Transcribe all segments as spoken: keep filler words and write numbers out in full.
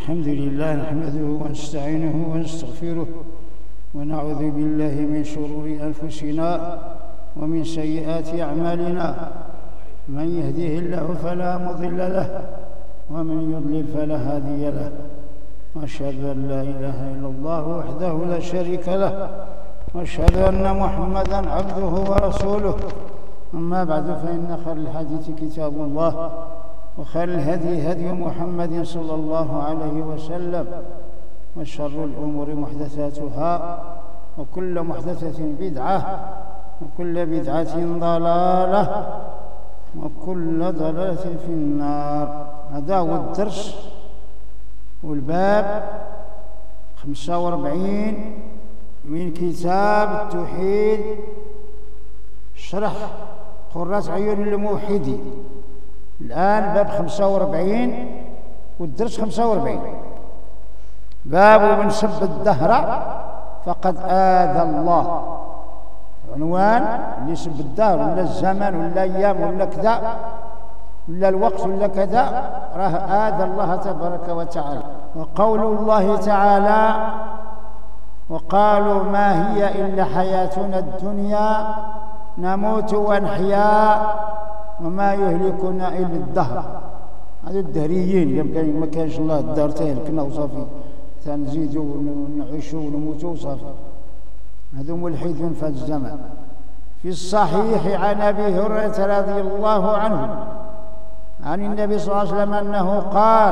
الحمد لله نحمده ونستعينه ونستغفره ونعوذ بالله من شرور أنفسنا ومن سيئات أعمالنا. من يهده الله فلا مضل له ومن يضلل فلا هادي له، وأشهد أن لا إله إلا الله وحده لا شريك له، وأشهد أن محمدًا عبده ورسوله. أما بعد، فإن خير الحديث كتاب الله، وخير الهدي هدي محمد صلى الله عليه وسلم، وشر الأمور محدثاتها، وكل محدثة بدعة، وكل بدعة ضلالة، وكل ضلالة في النار. هذا هو الدرس والباب خمسة وأربعين من كتاب التوحيد، شرح قرة عيون الموحدين. الآن باب خمسة وأربعين والدرس خمسة وأربعين. باب من سب الدهر فقد آذى الله. عنوان اللي يسب الدهر ولا الزمن ولا أيام ولا كذا ولا الوقت ولا كذا راه آذى الله تبارك وتعالى. وقول الله تعالى: وقالوا ما هي إلا حياتنا الدنيا نموت ونحيا وما يهلكنا إلا الدهر. هذو الدهريين اللي ما كانش الله الدهر تهلكنا وصافي، تنزيدوا ونعيشوا ونموتوا وصافي. هذو ملحدون في هذا الزمان. في الصحيح عن أبي هريرة رضي الله عنه عن النبي صلى الله عليه وسلم أنه قال: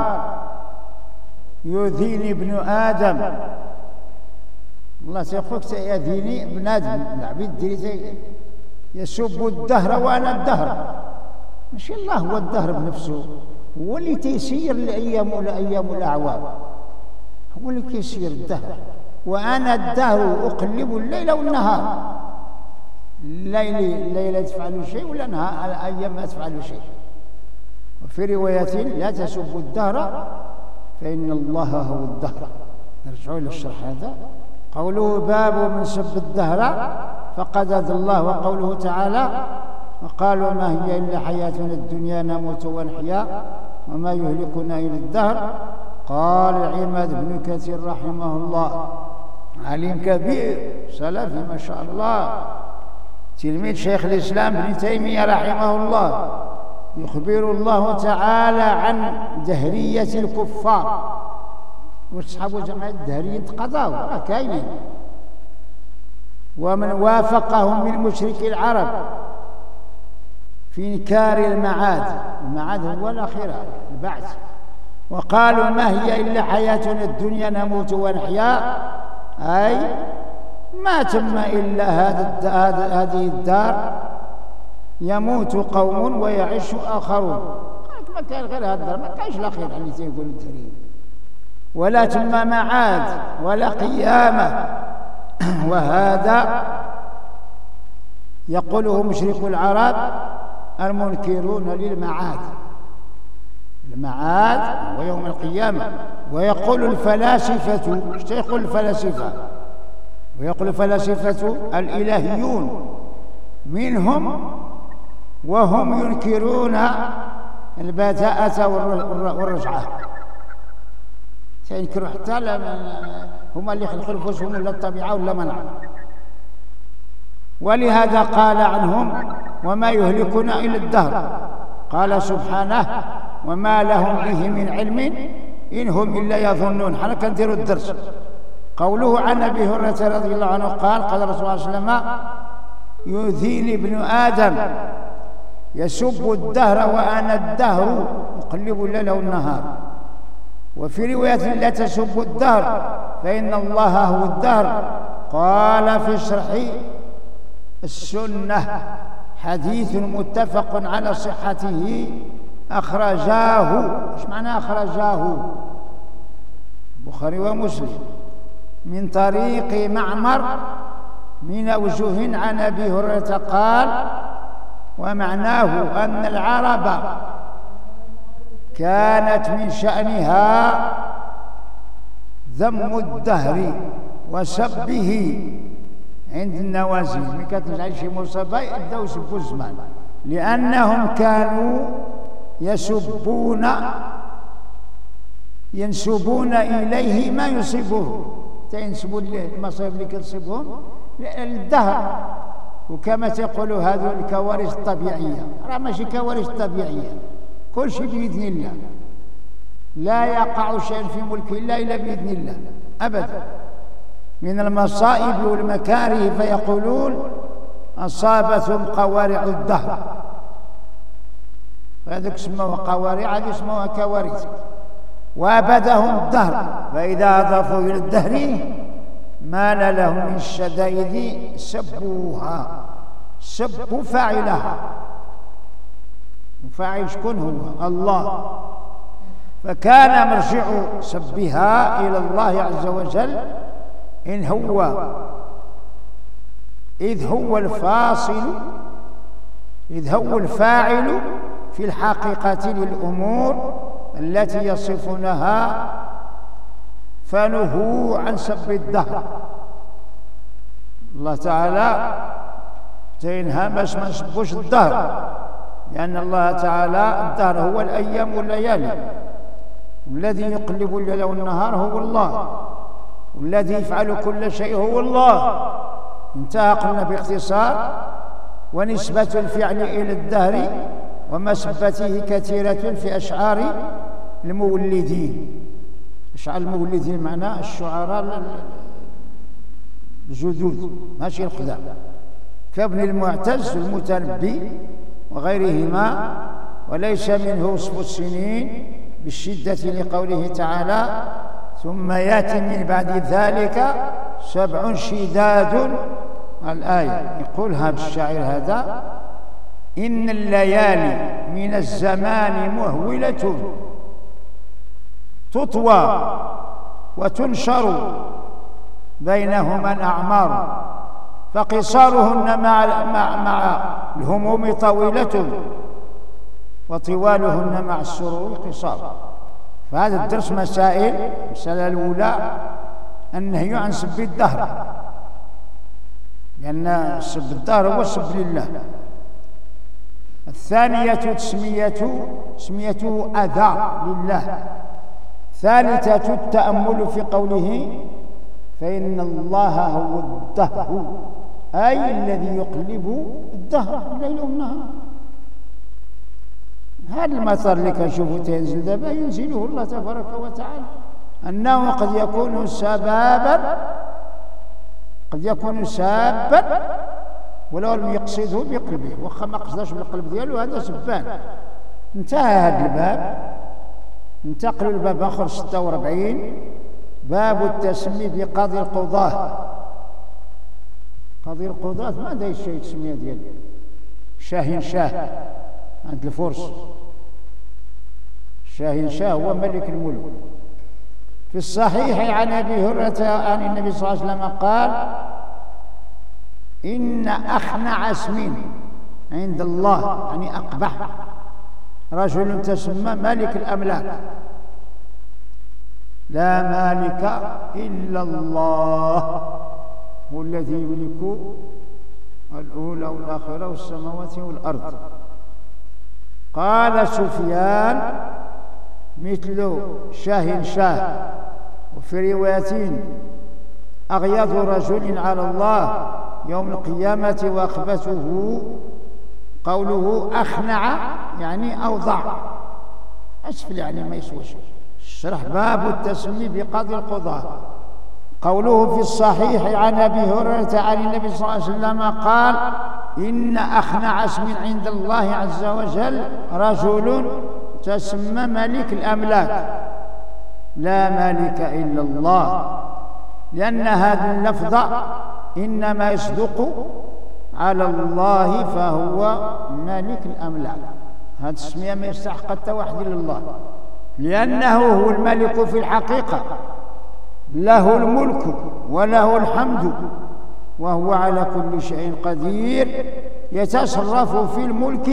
يؤذيني ابن آدم. الله سيقولك يؤذيني ابن آدم، العبيد ديري يسب الدهر وأنا الدهر. ماشي الله هو الدهر بنفسه، هو اللي تيسير الأيام والأيام والأعوام، هو اللي كيسير الدهر. وأنا الدهر أقلب الليل والنهار، الليل الليل تفعل شيء ولا نهار الأيام ما تفعل شيء. وفي رواية: لا تسبوا الدهر فإن الله هو الدهر. نرجعوا إلى الشرح هذا. قوله: باب من سب الدهر فقد أذى الله. وقوله تعالى: وقالوا ما هي إلا حياتنا الدنيا نموت ونحيا وما يهلكنا إلا الدهر. قال عماد بن كثير رحمه الله، عليم كبير سلفي ما شاء الله، تلميذ شيخ الإسلام ابن تيمية رحمه الله، يخبر الله تعالى عن دهرية الكفار. واصحاب جماعة الدهريين تقضاو راه كاينين، ومن وافقهم من مشركي العرب في إنكار المعاد. المعاد هو الآخرة، البعث. وقالوا ما هي إلا حياتنا الدنيا نموت ونحيا، أي ما تم إلا هذا هذه الدار، يموت قوم ويعيش آخرون. ما كان غير هذا الدار، ما كانش الآخرة اللي تيقول الدليل، ولا تم معاد ولا قيامة. وهذا يقوله مشرك العرب المنكرون للمعاد. المعاد هو يوم القيامة. ويقول الفلاسفة، ايش يقول الفلاسفة؟ ويقول الفلاسفة الإلهيون منهم وهم ينكرون البداءة والرجعة. سينكروا حتى هم اللي خلقوا انفسهم ولا الطبيعة ولا منع. ولهذا قال عنهم: وما يهلكنا إلا الدهر. قال سبحانه: وما لهم به من علم إن هم إلا يظنون. حنا كنديروا الدرس. قوله عن أبي هريرة رضي الله عنه قال: قال رسول الله صلى الله عليه وسلم: يؤذيني ابن آدم يسب الدهر وأنا الدهر أقلب الليل والنهار. وفي رواية: لا تسبوا الدهر فإن الله هو الدهر. قال في شرح السنة: حديث متفق على صحته أخرجاه. إيش معنى أخرجاه؟ البخاري ومسلم من طريق معمر من أوجه عن أبي هريرة قال: ومعناه أن العرب كانت من شأنها ذم الدهر وسبه عند النوازل. ملي كتنزل شي مصيبة يبداو يسبوا الزمان، لأنهم كانوا يسبون ينسبون إليه ما يصيبه، تينسبوا المصائب اللي كتصيبهم للدهر. وكما تقولوا هذو الكوارث الطبيعية، راه ماشي كوارث طبيعية، كل شيء بإذن الله، لا يقع شيء في ملك الله إلا بإذن الله أبدا. من المصائب والمكاره فيقولون أصابتهم قوارع الدهر، هذوك سموها قوارع، هذه سموها كوارث. وابدهم الدهر، فإذا أضافوا إلى الدهر ما لهم من الشدائد سبوها، سبوا فاعلها، وفاعل شكون هو؟ الله. فكان مرجع سبها إلى الله عز وجل، إن هو إذ هو الفاصل، إذ هو الفاعل في الحقيقة للأمور التي يصفونها، فنهوا عن سب الدهر. الله تعالى تينهى باش ما نسبوش الدهر، لأن الله تعالى الدهر هو الأيام والليالي، والذي يقلب الليل والنهار هو الله، والذي يفعل كل شيء هو الله. انتهى قلنا باختصار. ونسبة الفعل إلى الدهر ومسبته كثيرة في أشعار المولدين. أشعار المولدين معناه الشعراء الجدد ماشي القدام، كابن المعتز والمتنبي وغيرهما. وليس منه وصف السنين بالشدة لقوله تعالى: ثم يأتي من بعد ذلك سبع شداد. الآية يقول هذا الشاعر هذا: إن الليالي من الزمان مهولة تطوى وتنشر بينهما الأعمار، فقصارهن مع, مع, مع الهموم طويلة وطوالهن مع السرور قصار. فهذا الدرس مسائل. المسألة الأولى النهي عن سب الدهر، لأن سب الدهر هو السب لله. الثانية تسميته تسميته أذى لله. ثالثة التأمل في قوله: فإن الله هو الدهر، أي الذي يقلب الدهر الليل والنهار. هذا المطر اللي كنشوفو تنزل دابا ينزله الله تبارك وتعالى، أنه قد يكون سبابا، قد يكون سابا ولو لم يقصده بقلبه، واخا ما قصدش بالقلب ديالو هذا سبان. انتهى هذا الباب. ننتقل لباب آخر ستة وأربعين، باب التسمي بقاضي القضاة. قاضي القضاة ما هذا الشيء التسمية ديالو، شاهين شاه عند الفرس. شاهين شاه هو ملك الملوك. في الصحيح عن أبي هريرة عن النبي صلى الله عليه وسلم قال: إن أخنع اسم عند الله، يعني أقبح، رجل تسمى مالك الأملاك، لا مالك إلا الله، هو الذي يملك الأولى والآخرة والسماوات والأرض. قال سفيان: مثل شاه شاه. وفي رواية: أغيظ رجل على الله يوم القيامة وأخبثه قوله أخنع، يعني أوضع، أسفل يعني ما يسوىش. شرح باب التسمي بقاضي القضاة. قوله في الصحيح عن أبي هريرة عن النبي صلى الله عليه وسلم قال: إن أخنع اسم عند الله عز وجل رجل تسمى ملك الأملاك، لا مالك إلا الله، لأن هذا اللفظ إنما يصدق على الله فهو مالك الأملاك. هذا التسمية ما يستحق حتى واحد إلا الله، لأنه هو الملك في الحقيقة، له الملك وله الحمد، وهو على كل شيء قدير. يتصرف في الملك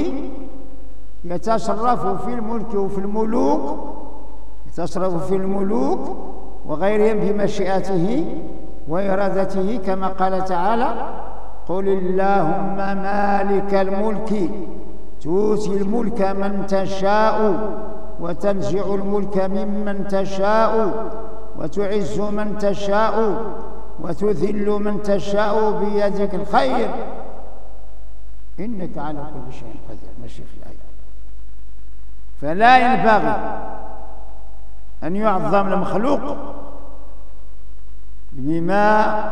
يتصرف في الملك وفي الملوك يتصرف في الملوك وغيرهم بمشيئته وإرادته، كما قال تعالى: قل اللهم مالك الملك تؤتي الملك من تشاء وتنزع الملك ممن تشاء وتعز من تشاء وتذل من تشاء بيدك الخير إنك على كل شيء قدير. ماشي في الآية. فلا ينبغي أن يعظم المخلوق بما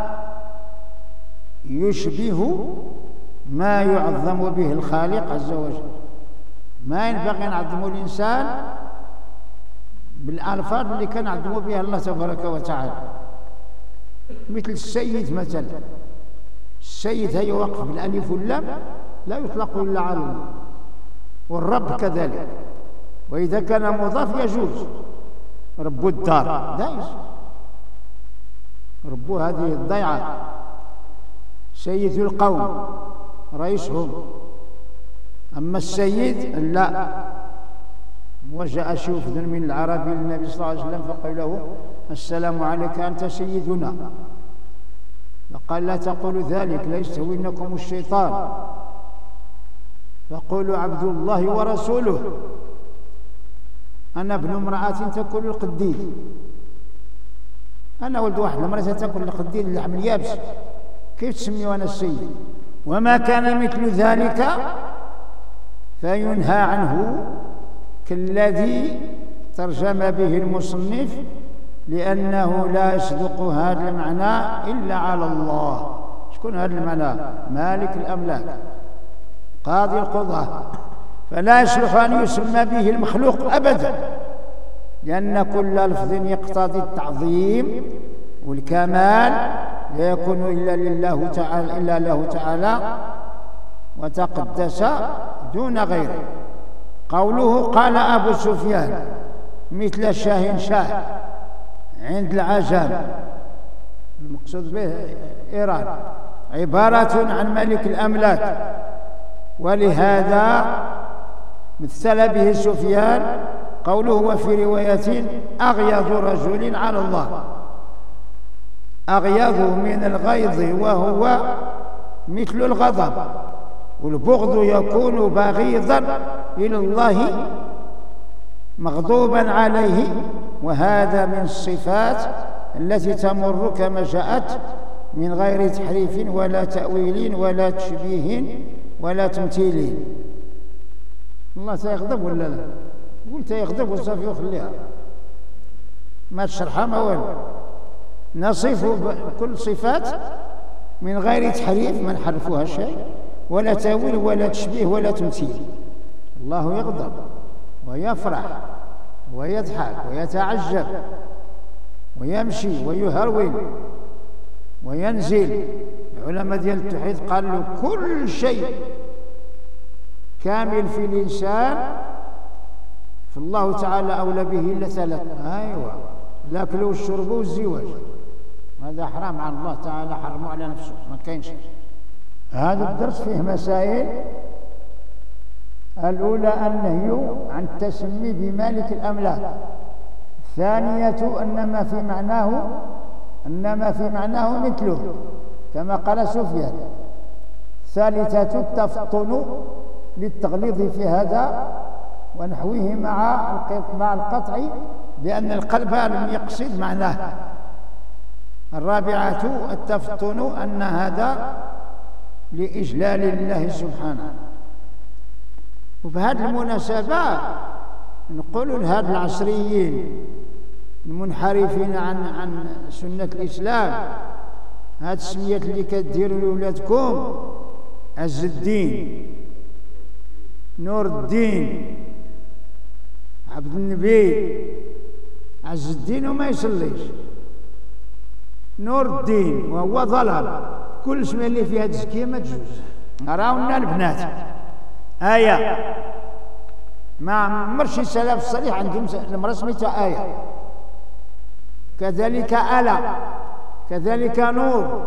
يشبه ما يعظم به الخالق عز وجل. ما ينبغي أن نعظم الإنسان بالألفاظ اللي كان يعظم بها الله تبارك وتعالى، مثل السيد مثلا. السيد هي وقف بالألف واللام لا يطلق إلا على الله، والرب كذلك، وإذا كان مضاف يجوز. رب الدار جائز، رب هذه الضيعة. سيد القوم رئيسهم. أما السيد لا. وجاء وفد من العرب للنبي صلى الله عليه وسلم فقال له السلام عليك أنت سيدنا، فقال لا تقولوا ذلك لا يستهوينكم الشيطان، فقولوا عبد الله ورسوله، أنا ابن امرأة تأكل القديد، أنا ولد واحد المرأة تأكل القديد اللحم اليابس، كيف تسمي وأنا السيد؟ وما كان مثل ذلك فينهى عنه كالذي ترجم به المصنف، لأنه لا يصدق هذا المعنى إلا على الله. شكون هذا المعنى؟ مالك الأملاك قاضي القضاة. فلا يصلح أن يسمى به المخلوق أبدا، لأن كل لفظ يقتضي التعظيم والكمال لا يكون إلا لله تعالى إلا له تعالى وتقدس دون غيره. قوله قال أبو سفيان مثل شاه شاه عند العجم، المقصود به إيران، عبارة عن ملك الأملاك، ولهذا مثل به سفيان. قوله وفي رواية أغيظ رجل على الله، أغيظ من الغيظ وهو مثل الغضب، والبغض يكون بغيضا إلى الله مغضوبا عليه، وهذا من الصفات التي تمر كما جاءت من غير تحريف ولا تأويل ولا تشبيه ولا تمثيل. الله سيغضب ولا لا؟ قلت يغضب وصافي وخليها ما تشرحها ما والو. نصف كل صفات من غير تحريف، ما نحرفوها شيء، ولا تأويل ولا تشبيه ولا تمثيل. الله يغضب ويفرح ويضحك ويتعجب ويمشي ويهرول وينزل. العلماء ديال التوحيد قالوا كل شيء كامل في الإنسان فالله تعالى أولى به إلا ثلاث. أيوة، الأكل والشرب والزواج، هذا حرام على الله تعالى، حرمه على نفسه، ما كاينش. هذا الدرس فيه مسائل. الأولى النهي عن التسمي بمالك الأملاك. الثانية أن ما في معناه أن ما في معناه مثله كما قال سفيان. الثالثة التفطن للتغليظ في هذا ونحوه مع مع القطع بأن القلب لم يقصد معناه. الرابعة التفطن أن هذا لإجلال الله سبحانه. وبهذه المناسبة نقول لهذا العصريين المنحرفين عن عن سنة الإسلام، هذه السميات اللي كديروا لولادكم عز الدين، نور الدين، عبد النبي، عز الدين وما يصليش، نور الدين وهو ضلال. كل اسم اللي فيها تزكية ما تجوز. راونا البنات آية، ما عمرش السلف الصالح عندهم المرأة سميتها آية. كذلك آلة، كذلك نور،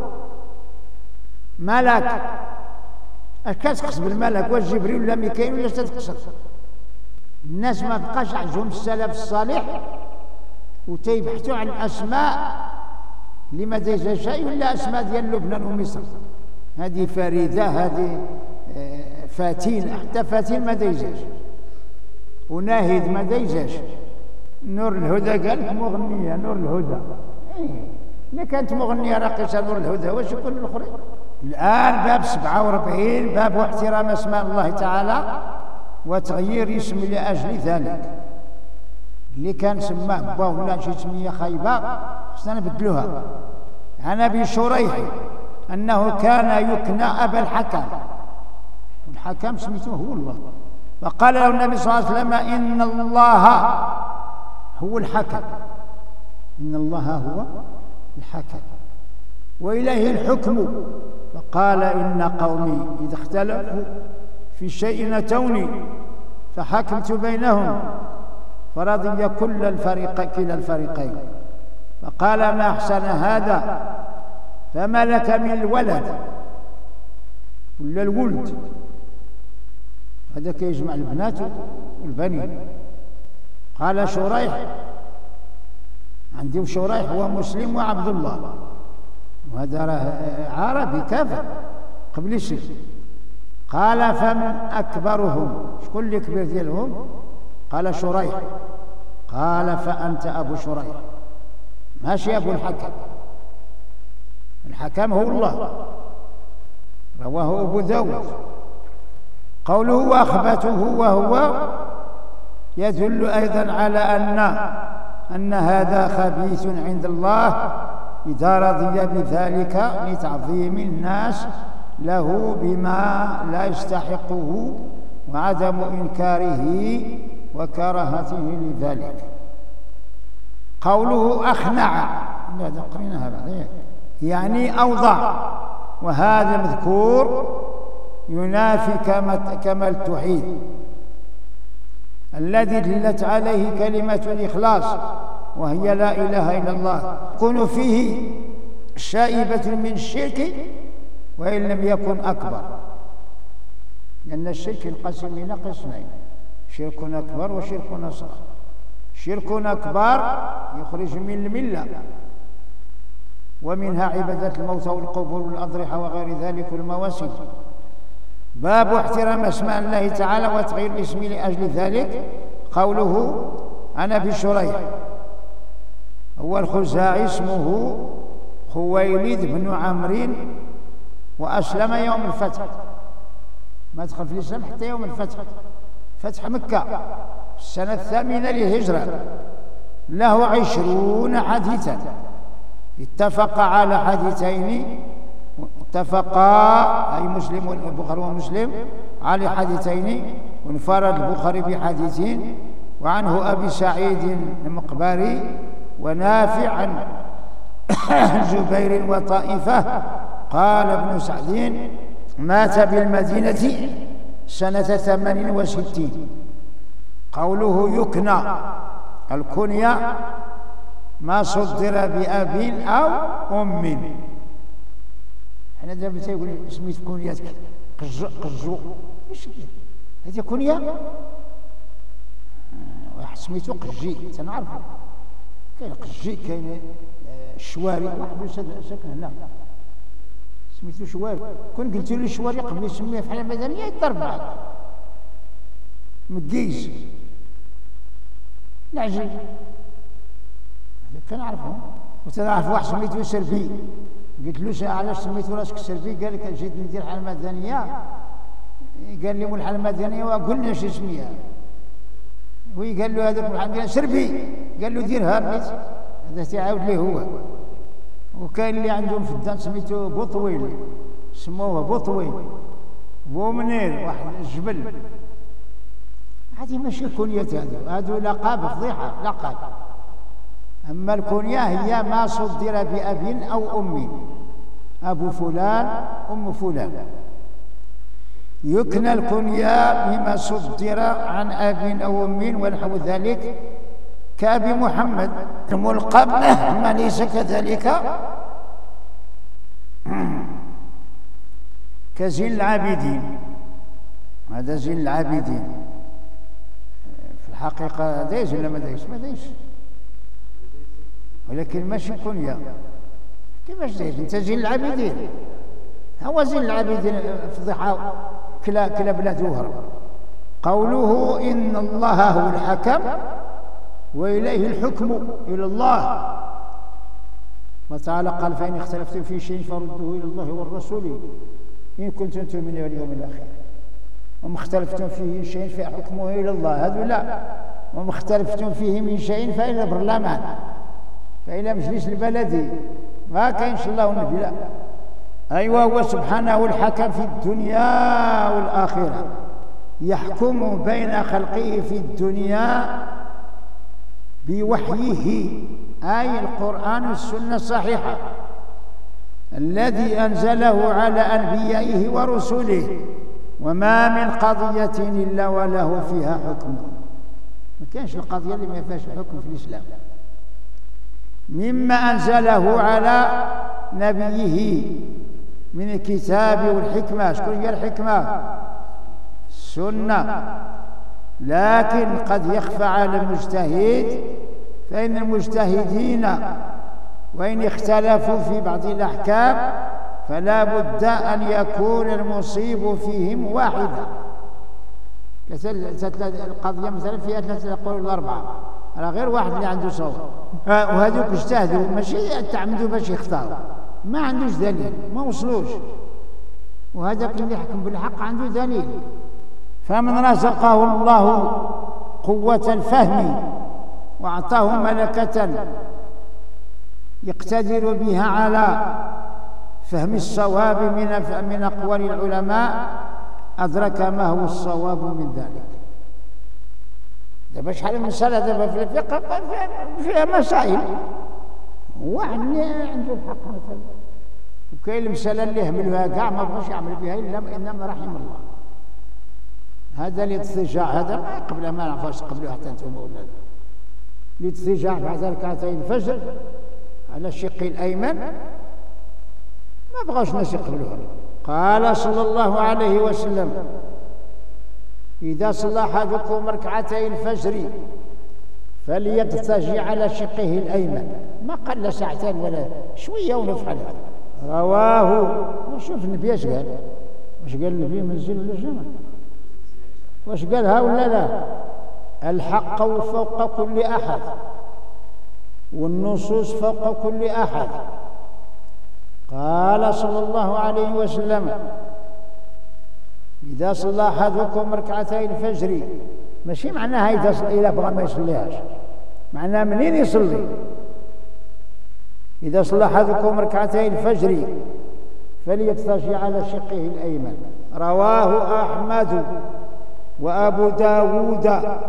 ملك. اش كتقصد بالملك؟ واش جبريل ولا ميكائيل ولا اش تتقصد؟ الناس ما بقاش عندهم السلف الصالح وتيبحثوا عن اسماء لما ديجا شيء ولا اسماء ديال لبنان ومصر. هذه فريده، هذه فاتين، حتى فاتين ما ديجاش. وناهد ما دايزاش نور الهدى، قال لك مغنية نور الهدى. إيه. إذا كانت مغنية راقصة نور الهدى واش يكون الآخرين؟ الآن باب سبعة وأربعين، باب احترام أسماء الله تعالى وتغيير اسم لأجل ذلك. اللي كان سماه با ولا شي سمية خايبة خصنا نبدلوها. عن أبي شريح أنه كان يكنى أبا الحكم، الحكم سميته هو الله، فقال له النبي صلى الله عليه وسلم إن الله هو الحكم، إن الله هو الحكم وإليه الحكم. فقال إن قومي إذا اختلفوا في شيء أتوني فحكمت بينهم فرضي كل الفريق كلا الفريقين. فقال ما أحسن هذا، فما لك من الولد ولا الولد؟ هذا كيجمع البنات والبنين. قال شريح عندي شريح هو مسلم وعبد الله، وهذا راه عربي كافر قبل الإسلام. قال فمن أكبرهم؟ شكون اللي كبير ديالهم؟ قال شريح. قال فأنت أبو شريح ماشي أبو الحكم، الحكم هو الله. رواه أبو داود. قوله وأخبته وهو يدل أيضا على أن أن هذا خبيث عند الله إذا رضي بذلك لتعظيم الناس له بما لا يستحقه وعدم إنكاره وكراهته لذلك. قوله أخنع، هذا قريناها بعدين، يعني أوضع، وهذا مذكور ينافي كمال التوحيد الذي دلت عليه كلمة الإخلاص وهي لا إله إلا الله. يكون فيه شائبة من الشرك وإن لم يكن أكبر، لأن الشرك ينقسم إلى قسمين: شرك أكبر وشرك أصغر. شرك أكبر يخرج من الملة، ومنها عبادة الموتى والقبور والأضرحة وغير ذلك المواسم. باب احترام أسماء الله تعالى وتغيير الاسم لأجل ذلك. قوله عن أبي شريح هو الخزاعي اسمه خويلد بن عمرو وأسلم يوم الفتح، ما دخل في الإسلام حتى يوم الفتح، فتح مكة في السنة الثامنة للهجرة. له عشرون حديثا، اتفق على حديثين، اتفقا أي مسلم والبخاري ومسلم على حديثين، وانفرد البخاري بحديثين. وعنه أبي سعيد المقبري ونافع عن جبير وطائفة. قال ابن سعد مات بالمدينة سنة ثمان وستين. قوله يكنى، الكنية ما صدر بأب أو أم. حنا دابا تيقول سميت كنيتك قجو قجو، ايش هذه كنية؟ واحد سميتو قجي تنعرفو، كاين قجي كاين الشواري، واحد ساكن هنا سميتو شواري. كون قلت له الشواري قبل يسميه في الحاله المدنيه يضرب معاك مكيس العجل، هذا كنعرفهم. وتنعرف واحد سميتو سربي، قلت له علاش سميتو راسك سربي؟ قال لك جيت ندير الحاله المدنيه، قال لي والحاله المدنيه وقول لنا شو اسميها، وي قال له هذاك الحاله المدنيه سربي، قال له ديرها نيت، هذا تيعاود ليه هو. وكاين اللي عندهم في الدان سميتو بوطويل، سموه بوطويل، بومنير، واحد الجبل. هذه ماشي كنيات، هذو هذو لقب فضيحه لقب. اما الكنيه هي ما صدر باب او ام، ابو فلان ام فلان. يكنى الكنيه بما صدر عن اب او ام ونحو ذلك، كأبي محمد. الملقب ما ليس كذلك كزين العابدين، هذا زين العابدين في الحقيقة دايز ولا ما دايز؟ ما دايز، ولكن ماشي كنية. كيفاش دايز انت زين العابدين؟ هو زين العابدين فضيحة كلا كلا بلاد وهرب. قوله إن الله هو الحكم وإليه الحكم إلى الله. وتعالى قال فإن اختلفتم في شيء فردوه إلى الله والرسول إن كنتم تؤمنون باليوم الآخر. وما اختلفتم فيه شيء فحكمه إلى الله، هذا لا. وما اختلفتم فيه من شيء فإلى البرلمان، فإلى مجلس البلدي، ما كاينش الله والنبي لا. أيوة، هو سبحانه الحكم في الدنيا والآخرة، يحكم بين خلقه في الدنيا بوحيه، أي القرآن والسنة الصحيحة الذي أنزله على أنبيائه ورسله، وما من قضية إلا وله فيها حكم. ما كانش القضية اللي ما فيهاش الحكم في الإسلام، مما أنزله على نبيه من الكتاب والحكمة. شكون هي الحكمة؟ السنة. لكن قد يخفى على المجتهد، فإن المجتهدين وإن اختلفوا في بعض الأحكام فلا بد أن يكون المصيب فيهم واحدا. القضية مثلا فيها ثلاثة أقوال ولا أربعة، راه غير واحد اللي عنده صواب، وهذوك اجتهدوا ماشي تعمدوا باش يختاروا، ما عندوش دليل، ما وصلوش، وهذاك اللي يحكم بالحق عنده دليل. فمن رزقه الله قوة الفهم وأعطاه ملكة يقتدر بها على فهم الصواب من من أقوال العلماء، أدرك ما هو الصواب من ذلك. دابا شحال من مسألة دابا في الفقه فيها مسائل، واحد اللي عنده الحق مثلا، وكاين المسألة اللي يهملها كاع ما بغاش يعمل بها إلا إنما رحم الله. هذا الاضطجاع هذا ما قبل ما نعرفوش قبله حتى انتم ولا لا. الاضطجاع بعد ركعتي الفجر على الشق الأيمن ما بغاش الناس يقبلوها. قال صلى الله عليه وسلم: إذا صلى أحدكم ركعتي الفجر فليضطجع على شقه الأيمن. ما قال لا ساعتين ولا شوية ونفعل هذا. رواه. وشوف النبي اش قال؟ واش قال النبي منزل ولا جمع؟ واش قالها ولا لا؟ الحق فوق كل أحد، والنصوص فوق كل أحد. قال صلى الله عليه وسلم: إذا صلى أحدكم ركعتي الفجر، ماشي معناها إذا صلى إذا بغى ما يصليهاش، معناها منين يصلي. إذا صلى أحدكم ركعتي الفجر فليضطجع على شقه الأيمن. رواه أحمد وأبو داود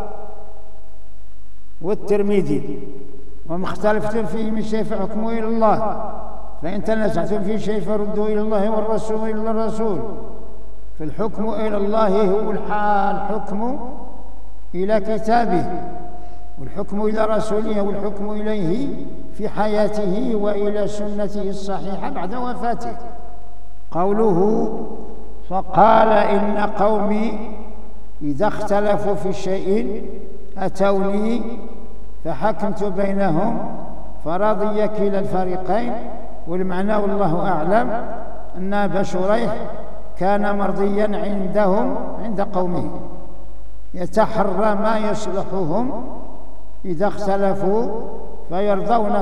والترمذي. وما اختلفتم فيه من شيء فحكمه إلى الله، فإن تنازعتم في شيء فردوا إلى الله والرسول إلى الرسول. فالحكم إلى الله هو الحكم إلى كتابه، والحكم إلى رسوله والحكم إليه في حياته وإلى سنته الصحيحة بعد وفاته. قوله: فقال إن قومي إذا اختلفوا في شيء أتوني فحكمت بينهم فرضي كلا الفريقين. والمعنى والله أعلم أن أبا شريح كان مرضيا عندهم عند قومه، يتحرى ما يصلحهم إذا اختلفوا فيرضون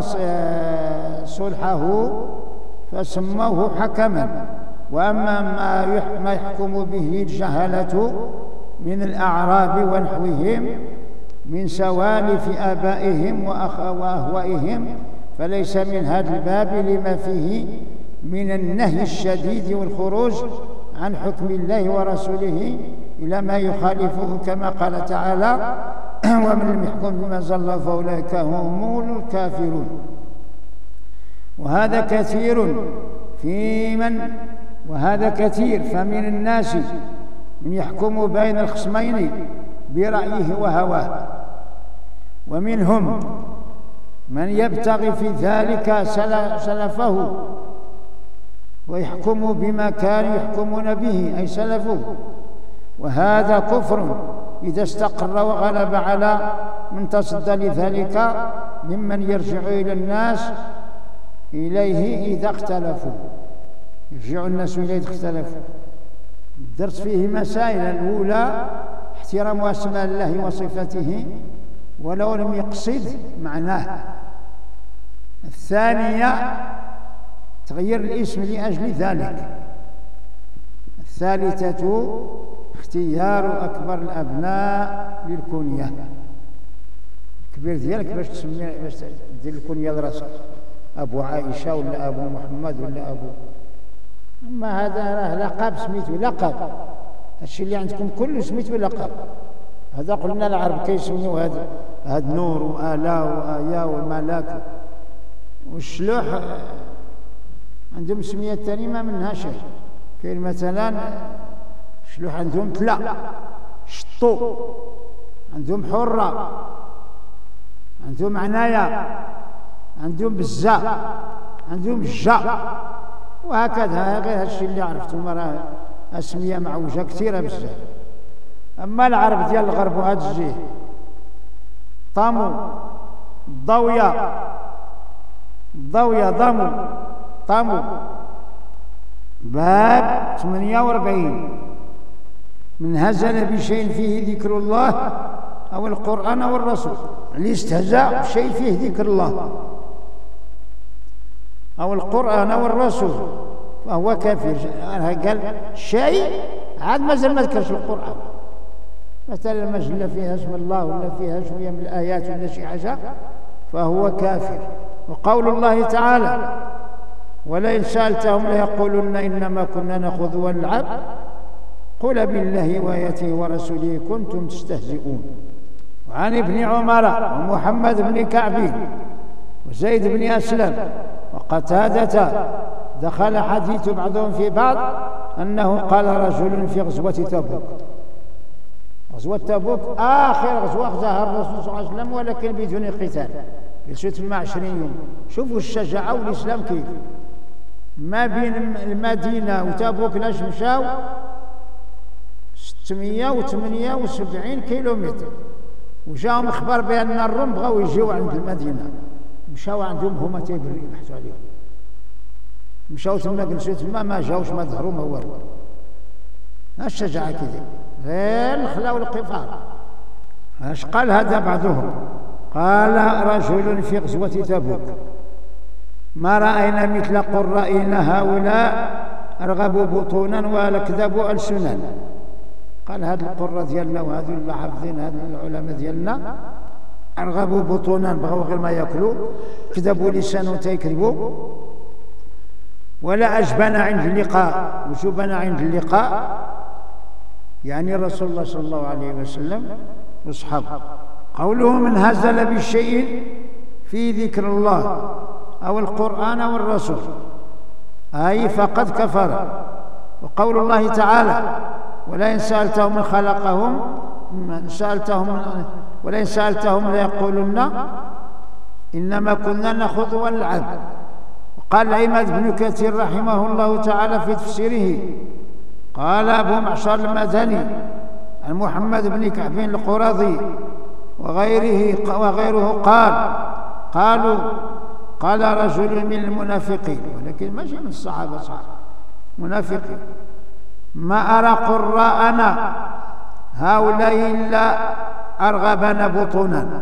صلحه فسموه حكما. وأما ما يحكم به الجهلة من الأعراب ونحوهم من سوالف آبائهم وأهوائهم فليس من هذا الباب لما فيه من النهي الشديد والخروج عن حكم الله ورسوله إلى ما يخالفه، كما قال تعالى: ومن لم يحكم بما أنزل الله فأولئك هم الكافرون. وهذا كثير في من وهذا كثير فمن الناس من يحكم بين الخصمين برأيه وهواه، ومنهم من يبتغي في ذلك سلفه ويحكم بما كانوا يحكمون به أي سلفه، وهذا كفر إذا استقر وغلب على من تصدى لذلك ممن يرجع إلى الناس إليه إذا اختلفوا. يرجع الناس إليه إذا اختلفوا. الدرس فيه مسائل. الأولى احترام أسماء الله وصفاته ولو لم يقصد معناه. الثانية تغيير الاسم لأجل ذلك. الثالثة اختيار أكبر الأبناء للكنية. الكبير ديالك باش تسمي باش دير الكنية لراسك، أبو عائشة ولا أبو محمد ولا أبو، أما هذا راه لقب سميتو لقب. هادشي اللي عندكم كله سميتو لقب. هذا قلنا العرب كيسميو هذا هاد نور وآلاء وآيا والملاك والشلوح عندهم سميات ثانية ما منها شيء. كاين مثلا شلوح عندهم تلا، شطو عندهم حرة، عندهم عناية، عندهم بزا، عندهم جا، وهكذا. غير هادشي اللي عرفتم، راه أسمية معوجة كثيرة بزاف. أما العرب ديال الغرب وهاد الجهة طامو، ضوية، ضوية، ضمو، طامو، باب ثمانية وأربعين من هزل بشيء فيه ذكر الله أو القرآن أو الرسول. اللي استهزأ بشيء فيه ذكر الله أو القرآن أو الرسول فهو كافر. قال شيء عاد مازال ما ذكرش القرآن، مثلا مجلة فيها اسم الله ولا فيها شوية من الآيات ولا شي حاجة فهو كافر. وقول الله تعالى ولئن سألتهم ليقولن إنما كنا نخوض ونلعب قل بالله وآياته ورسوله كنتم تستهزئون. وعن ابن عمر ومحمد بن كعب وزيد بن أسلم وقتادة دخل حديث بعضهم في بعض أنه قال رجل في غزوة تبوك. غزوة تبوك آخر غزوة غزاها الرسول صلى الله عليه وسلم ولكن بدون قتال، جلسوا تما عشرين يوم. شوفوا الشجاعة والإسلام كيف. ما بين المدينة وتبوك لاش مشاو ستمائة وثمانية وسبعين كيلومتر، وجاهم اخبار بان الروم بغاو يجيو عند المدينة، مشاو عندهم هما تيبروا يبحثوا عليهم، مشاو تما جلسوا تما ما جاوش ما ظهروا ما والو. الشجاعة كذا غير الخلا والقفار. اش قال هذا بعضهم؟ قال رجل في غزوة تبوك ما رأينا مثل قرائنا هؤلاء أرغبوا بطونا وأكذبوا ألسنا. قال هاد القرة ديالنا وهذو اللي حافظين هاد العلماء ديالنا أرغبوا بطونا بغاو غير ما ياكلوا، كذبوا لسانهم تيكذبوا، ولا أجبن عند اللقاء. وجبن عند اللقاء يعني رسول الله صلى الله عليه وسلم واصحابه. قوله من هزل بالشيء في ذكر الله أو القرآن أو الرسول أي فقد كفر. وقول الله تعالى ولئن سألتهم من خلقهم من سألتهم ولئن سألتهم ليقولن إنما كنا نخوض ونلعب. وقال عماد بن كثير رحمه الله تعالى في تفسيره قال أبو معشر المدني عن محمد بن كعب القرظي وغيره وغيره قال قالوا قال رجل من المنافقين، ولكن ماشي من الصحابة صح، منافقين ما أرى قراءنا هؤلاء إلا أرغبنا بطونا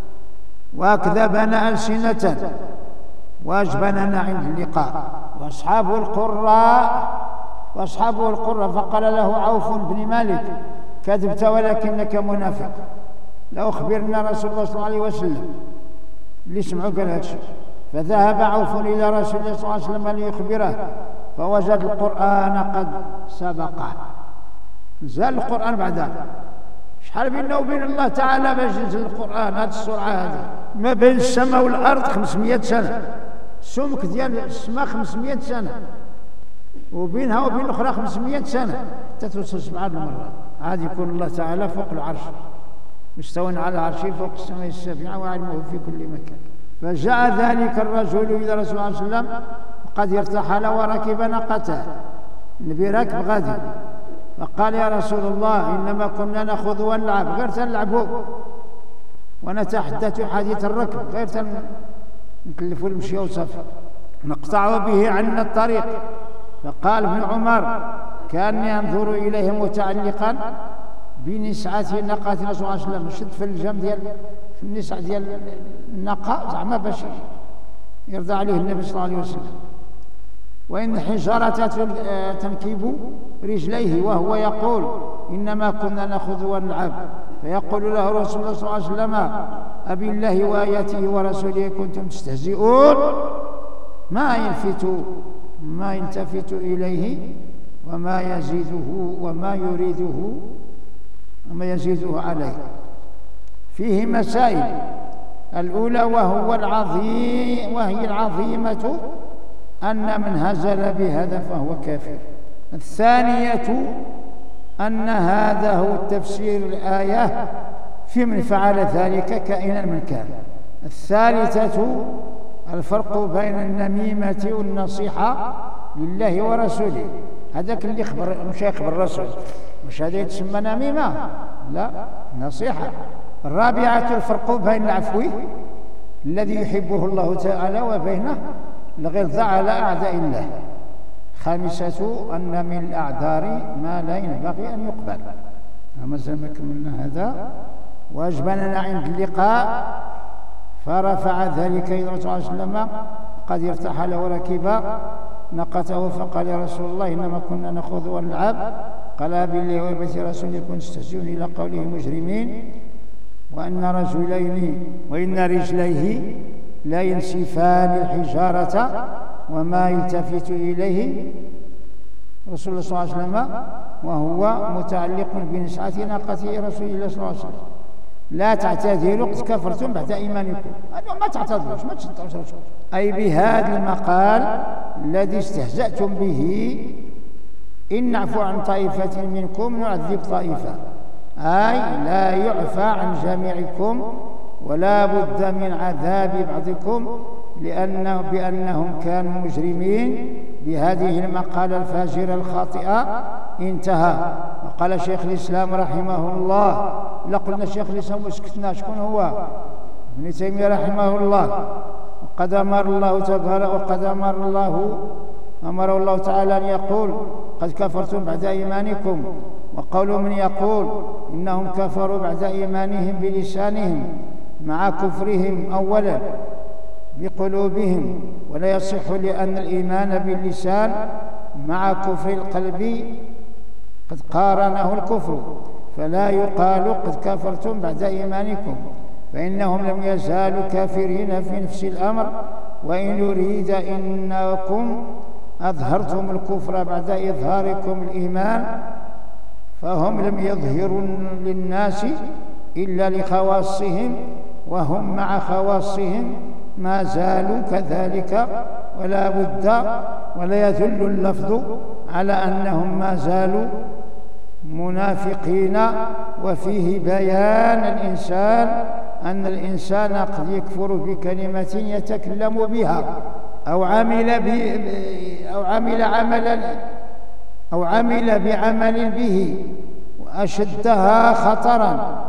وأكذبنا ألسنة وأجبننا عند اللقاء. وأصحاب القراء وأصحابه القراء فقال له عوف بن مالك كذبت ولكنك منافق. لو أخبرنا رسول الله صلى الله عليه وسلم اللي سمعوا قال هذا الشيء. فذهب عوف إلى رسول الله صلى الله عليه وسلم ليخبره فوجد القرآن قد سبقه. نزل القرآن بعدها. شحال بيننا وبين الله تعالى باش ينزل القرآن هذه السرعة هذه؟ ما بين السماء والأرض خمسمائة سنة، السمك ديال السماء خمسمائة سنة، وبينها وبين الأخرى خمسمائة سنة حتى توصل سبعة المرات. عاد يكون الله تعالى فوق العرش مستوى على عرشه فوق السماء السابعة وعلمه في كل مكان. فجاء ذلك الرجل إلى رسول الله صلى الله عليه وسلم وقد ارتحل وركب ناقته، النبي راكب غادي، فقال يا رسول الله إنما كنا نخوض ونلعب، غير تنلعبوا ونتحدث حديث الركب، غير نكلفوا المشي وصافي، نقطع به عنا الطريق. فقال ابن عمر كأني أنظر إليه متعلقا بنسعة ناقة الرسول صلى الله عليه وسلم، شد في الجنب ديال في النسعة ديال الناقة زعما باش يرضى عليه النبي صلى الله عليه وسلم. وإن حجارة تنكب رجليه وهو يقول إنما كنا نخوض ونلعب، فيقول له رسول الله صلى الله عليه وسلم أبي الله وآياته ورسوله كنتم تستهزئون، ما يلفت ما يلتفت إليه وما يزيده وما يريده وما يزيده عليه. فيه مسائل. الأولى وهو العظيم وهي العظيمة أن من هزل بهذا فهو كافر. الثانية أن هذا هو التفسير الآية في من فعل ذلك كائنا من كان. الثالثة الفرق بين النميمة والنصيحة لله ورسوله. هذاك اللي خبر مش يخبر الرسول، مش هذا يتسمى نميمة، لا، نصيحة. الرابعة الفرق بين العفو الذي يحبه الله تعالى وبين الغلظة على أعداء الله. خامسة أن من الأعذار ما لا ينبغي أن يقبل. مازال ما كملنا هذا. وأجبننا عند اللقاء فرفع ذلك إلى الرسول صلى الله عليه وسلم قد ارتحل وركب ناقته فقال يا رسول الله إنما كنا نخوض ونلعب. قال بالله وبيت رسوله كنت تستهزئون إلى قوله مجرمين. وأن رجلين وإن رجليه لا ينسفان الحجارة وما يلتفت إليه رسول الله صلى الله عليه وسلم وهو متعلق بنسعة ناقته رسول الله صلى الله عليه وسلم. لا تعتذروا قد كفرتم بعد إيمانكم. ما تعتذروش، ما تشطروش، أي بهذا المقال الذي استهزأتم به إن نعفو عن طائفة منكم نعذب طائفة، أي لا يعفى عن جميعكم ولا بد من عذاب بعضكم لأنه بأنهم كانوا مجرمين بهذه المقالة الفاجرة الخاطئة. انتهى. وقال شيخ الإسلام رحمه الله، لا قلنا شيخ الإسلام وسكتنا، شكون هو؟ ابن تيمية رحمه الله. وقد أمر الله تبارك وقد أمر الله أمر الله تعالى أن يقول قد كفرتم بعد إيمانكم. وقول من يقول إنهم كفروا بعد إيمانهم بلسانهم مع كفرهم أولا بقلوبهم، ولا يصح لأن الإيمان باللسان مع كفر القلب قد قارنه الكفر، فلا يقال قد كفرتم بعد إيمانكم، فإنهم لم يزالوا كافرين في نفس الأمر. وإن يريد إنكم أظهرتم الكفر بعد إظهاركم الإيمان، فهم لم يظهروا للناس إلا لخواصهم، وهم مع خواصهم ما زالوا كذلك، ولا بد ولا يدل اللفظ على أنهم ما زالوا منافقين. وفيه بيان الإنسان أن الإنسان قد يكفر بكلمة يتكلم بها أو عمل أو عمل عملا أو عمل بعمل به، وأشدها خطرا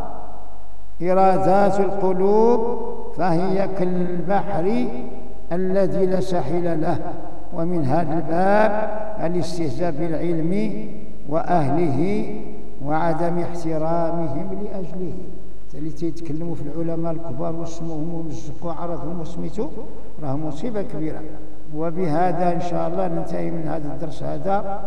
إرادات القلوب فهي كالبحر الذي لا ساحل له. ومن هذا الباب الاستهزاء بالعلم وأهله وعدم احترامهم لأجله. اللي تيتكلموا في العلماء الكبار واسموهم ومزقوا عرضهم وسميتوا راه مصيبة كبيرة. وبهذا إن شاء الله ننتهي من هذا الدرس هذا،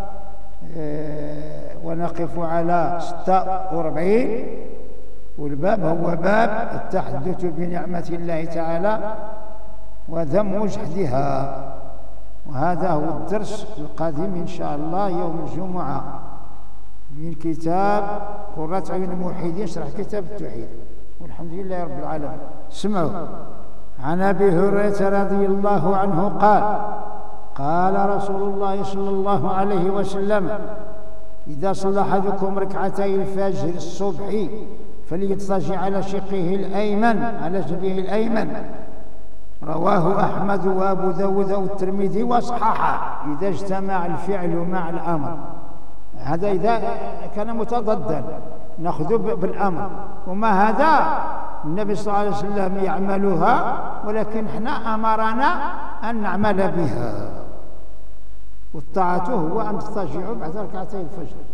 ونقف على ستة وأربعين، والباب هو باب التحدث بنعمة الله تعالى وذم جحدها. وهذا هو الدرس القادم إن شاء الله يوم الجمعة من كتاب قرة عين الموحدين شرح كتاب التوحيد، والحمد لله رب العالمين. اسمعوا. عن أبي هريرة رضي الله عنه قال قال رسول الله صلى الله عليه وسلم إذا صلى أحدكم ركعتي الفجر الصبح فليضطجع على شقه الأيمن على جنبه الأيمن. رواه أحمد وأبو داود والترمذي وصححه. إذا اجتمع الفعل مع الأمر، هذا إذا كان متضدا نأخذ بالأمر، وما هذا النبي صلى الله عليه وسلم يعملها ولكن احنا أمرنا أن نعمل بها. والطاعة هو أن تضطجعوا بعد ركعتي الفجر.